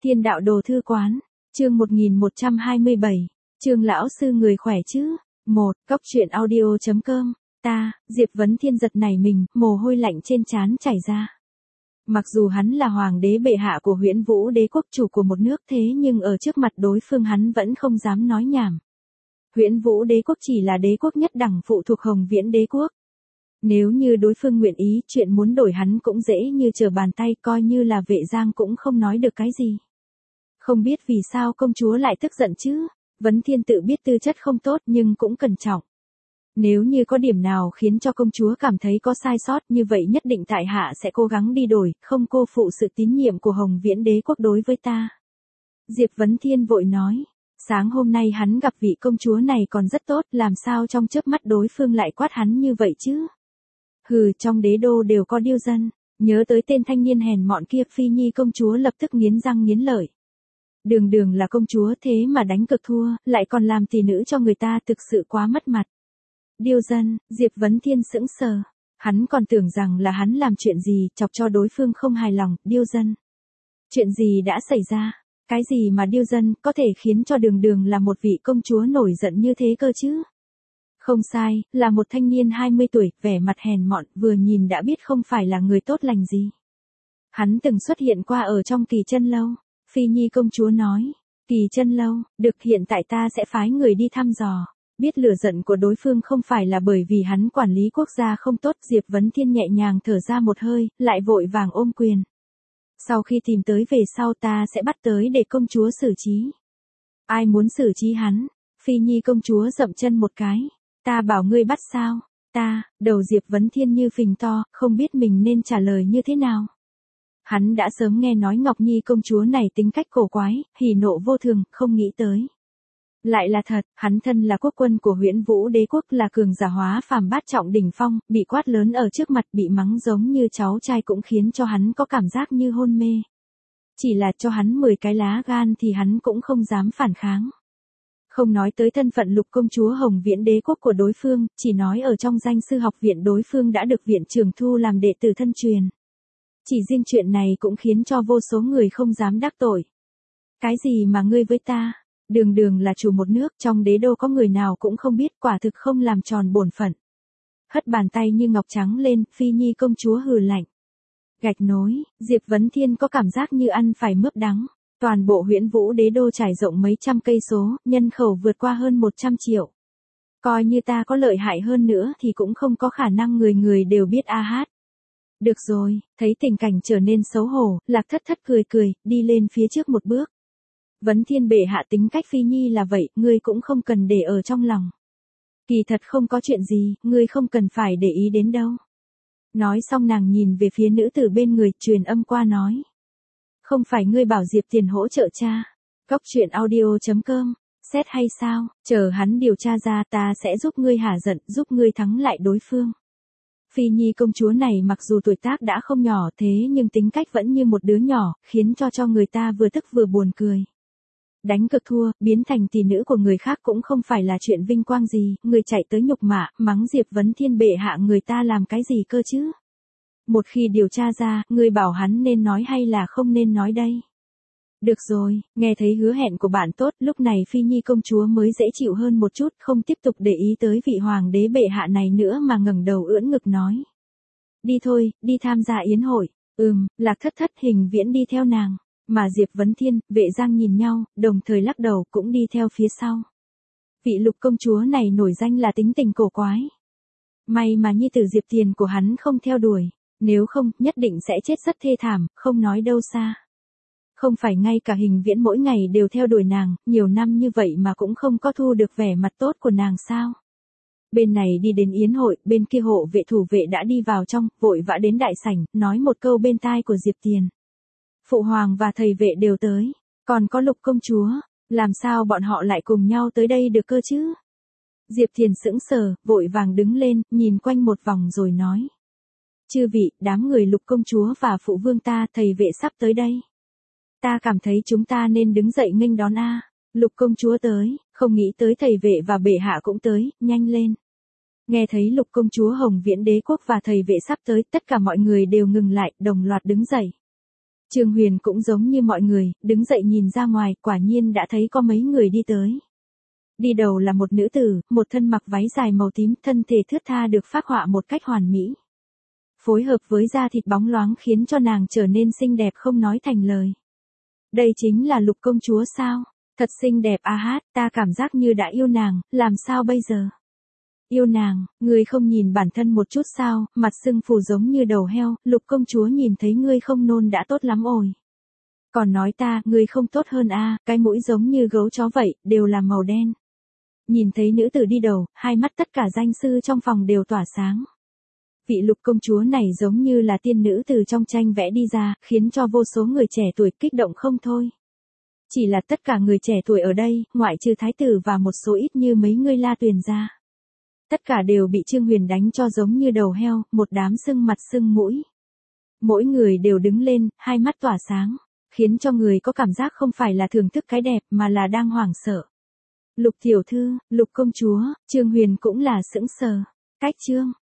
Thiên đạo đồ thư quán, chương 1127, Trương lão sư người khỏe chứ? Cóc truyện audio.com, Diệp Vấn Thiên giật nảy mình, mồ hôi lạnh trên trán chảy ra. Mặc dù hắn là hoàng đế bệ hạ của Huyễn Vũ đế quốc, chủ của một nước, thế nhưng ở trước mặt đối phương hắn vẫn không dám nói nhảm. Huyễn Vũ đế quốc chỉ là đế quốc nhất đẳng phụ thuộc Hồng Viễn đế quốc. Nếu như đối phương nguyện ý, chuyện muốn đổi hắn cũng dễ như trở bàn tay, coi như là Vệ Giang cũng không nói được cái gì. Không biết vì sao công chúa lại tức giận chứ? Vấn Thiên tự biết tư chất không tốt nhưng cũng cẩn trọng. Nếu như có điểm nào khiến cho công chúa cảm thấy có sai sót, như vậy nhất định tại hạ sẽ cố gắng đi đổi, không cô phụ sự tín nhiệm của Hồng Viễn đế quốc đối với ta. Diệp Vấn Thiên vội nói. Sáng hôm nay hắn gặp vị công chúa này còn rất tốt, làm sao trong chớp mắt đối phương lại quát hắn như vậy chứ? Hừ, trong đế đô đều có điêu dân. Nhớ tới tên thanh niên hèn mọn kia, Phi Nhi công chúa lập tức nghiến răng nghiến lợi. Đường đường là công chúa thế mà đánh cực thua, lại còn làm tỷ nữ cho người ta, thực sự quá mất mặt. Điêu dân, Diệp Vấn Thiên sững sờ. Hắn còn tưởng rằng là hắn làm chuyện gì, chọc cho đối phương không hài lòng. Điêu dân. Chuyện gì đã xảy ra? Cái gì mà điêu dân, có thể khiến cho đường đường là một vị công chúa nổi giận như thế cơ chứ? Không sai, là một thanh niên 20 tuổi, vẻ mặt hèn mọn, vừa nhìn đã biết không phải là người tốt lành gì. Hắn từng xuất hiện qua ở trong Kỳ Chân Lâu. Phi Nhi công chúa nói. Kỳ Chân Lâu, được, hiện tại ta sẽ phái người đi thăm dò. Biết lửa giận của đối phương không phải là bởi vì hắn quản lý quốc gia không tốt, Diệp Vấn Thiên nhẹ nhàng thở ra một hơi, lại vội vàng ôm quyền. Sau khi tìm tới về sau ta sẽ bắt tới để công chúa xử trí. Ai muốn xử trí hắn? Phi Nhi công chúa dậm chân một cái. Ta bảo ngươi bắt sao? Đầu Diệp Vấn Thiên như phình to, không biết mình nên trả lời như thế nào. Hắn đã sớm nghe nói Ngọc Nhi công chúa này tính cách cổ quái, hỉ nộ vô thường, không nghĩ tới. Lại là thật, hắn thân là quốc quân của Huyễn Vũ đế quốc, là cường giả hóa phàm bát trọng đỉnh phong, bị quát lớn ở trước mặt, bị mắng giống như cháu trai cũng khiến cho hắn có cảm giác như hôn mê. Chỉ là cho hắn 10 cái lá gan thì hắn cũng không dám phản kháng. Không nói tới thân phận Lục công chúa Hồng Viễn đế quốc của đối phương, chỉ nói ở trong danh sư học viện đối phương đã được viện trưởng thu làm đệ tử thân truyền. Chỉ riêng chuyện này cũng khiến cho vô số người không dám đắc tội. Cái gì mà ngươi với ta? Đường đường là chủ một nước, trong đế đô có người nào cũng không biết, quả thực không làm tròn bổn phận. Hất bàn tay như ngọc trắng lên, Phi Nhi công chúa hừ lạnh. Gạch nối, Diệp Vấn Thiên có cảm giác như ăn phải mướp đắng. Toàn bộ Huyễn Vũ đế đô trải rộng mấy trăm cây số, nhân khẩu vượt qua hơn 100 triệu. Coi như ta có lợi hại hơn nữa thì cũng không có khả năng người người đều biết a hát. Được rồi, thấy tình cảnh trở nên xấu hổ, Lạc Thất Thất cười, đi lên phía trước một bước. Vấn Thiên bệ hạ tính cách Phi Nhi là vậy, ngươi cũng không cần để ở trong lòng. Kỳ thật không có chuyện gì, ngươi không cần phải để ý đến đâu. Nói xong nàng nhìn về phía nữ tử bên người, truyền âm qua nói. Không phải ngươi bảo Diệp Tiền hỗ trợ cha. Cóc truyện audio.com, xét hay sao, chờ hắn điều tra ra ta sẽ giúp ngươi hả giận, giúp ngươi thắng lại đối phương. Phi Nhi công chúa này mặc dù tuổi tác đã không nhỏ thế nhưng tính cách vẫn như một đứa nhỏ, khiến cho người ta vừa tức vừa buồn cười. Đánh cực thua, biến thành tỷ nữ của người khác cũng không phải là chuyện vinh quang gì, người chạy tới nhục mạ, mắng Diệp Vấn Thiên bệ hạ người ta làm cái gì cơ chứ? Một khi điều tra ra, người bảo hắn nên nói hay là không nên nói đây? Được rồi, nghe thấy hứa hẹn của bạn tốt, lúc này Phi Nhi công chúa mới dễ chịu hơn một chút, không tiếp tục để ý tới vị hoàng đế bệ hạ này nữa mà ngẩng đầu ưỡn ngực nói. Đi thôi, đi tham gia yến hội. Lạc Thất Thất Hình Viễn đi theo nàng. Mà Diệp Vấn Thiên, Vệ Giang nhìn nhau, đồng thời lắc đầu cũng đi theo phía sau. Vị Lục công chúa này nổi danh là tính tình cổ quái. May mà nhi tử Diệp Tiền của hắn không theo đuổi, nếu không, nhất định sẽ chết rất thê thảm, không nói đâu xa. Không phải ngay cả Hình Viễn mỗi ngày đều theo đuổi nàng, nhiều năm như vậy mà cũng không có thu được vẻ mặt tốt của nàng sao? Bên này đi đến yến hội, bên kia hộ vệ thủ vệ đã đi vào trong, vội vã đến đại sảnh, nói một câu bên tai của Diệp Tiền. Phụ hoàng và thầy vệ đều tới, còn có Lục công chúa, làm sao bọn họ lại cùng nhau tới đây được cơ chứ? Diệp Thiền sững sờ, vội vàng đứng lên, nhìn quanh một vòng rồi nói. Chư vị, đám người Lục công chúa và phụ vương ta, thầy vệ sắp tới đây. Ta cảm thấy chúng ta nên đứng dậy nghênh đón a. Lục công chúa tới, không nghĩ tới thầy vệ và bệ hạ cũng tới, nhanh lên. Nghe thấy Lục công chúa Hồng Viễn đế quốc và thầy vệ sắp tới, tất cả mọi người đều ngừng lại, đồng loạt đứng dậy. Trương Huyền cũng giống như mọi người, đứng dậy nhìn ra ngoài, quả nhiên đã thấy có mấy người đi tới. Đi đầu là một nữ tử, một thân mặc váy dài màu tím, thân thể thướt tha được phác họa một cách hoàn mỹ. Phối hợp với da thịt bóng loáng khiến cho nàng trở nên xinh đẹp không nói thành lời. Đây chính là Lục công chúa sao? Thật xinh đẹp a hát, ta cảm giác như đã yêu nàng, làm sao bây giờ? Yêu nàng, ngươi không nhìn bản thân một chút sao, mặt sưng phù giống như đầu heo, Lục công chúa nhìn thấy ngươi không nôn đã tốt lắm rồi. Còn nói ta, ngươi không tốt hơn a, cái mũi giống như gấu chó vậy, đều là màu đen. Nhìn thấy nữ tử đi đầu, hai mắt tất cả danh sư trong phòng đều tỏa sáng. Vị Lục công chúa này giống như là tiên nữ từ trong tranh vẽ đi ra, khiến cho vô số người trẻ tuổi kích động không thôi. Chỉ là tất cả người trẻ tuổi ở đây, ngoại trừ thái tử và một số ít như mấy ngươi La Tuyền ra. Tất cả đều bị Trương Huyền đánh cho giống như đầu heo, một đám sưng mặt sưng mũi. Mỗi người đều đứng lên, hai mắt tỏa sáng, khiến cho người có cảm giác không phải là thưởng thức cái đẹp mà là đang hoảng sợ. Lục tiểu thư, Lục công chúa, Trương Huyền cũng là sững sờ. Cách Trương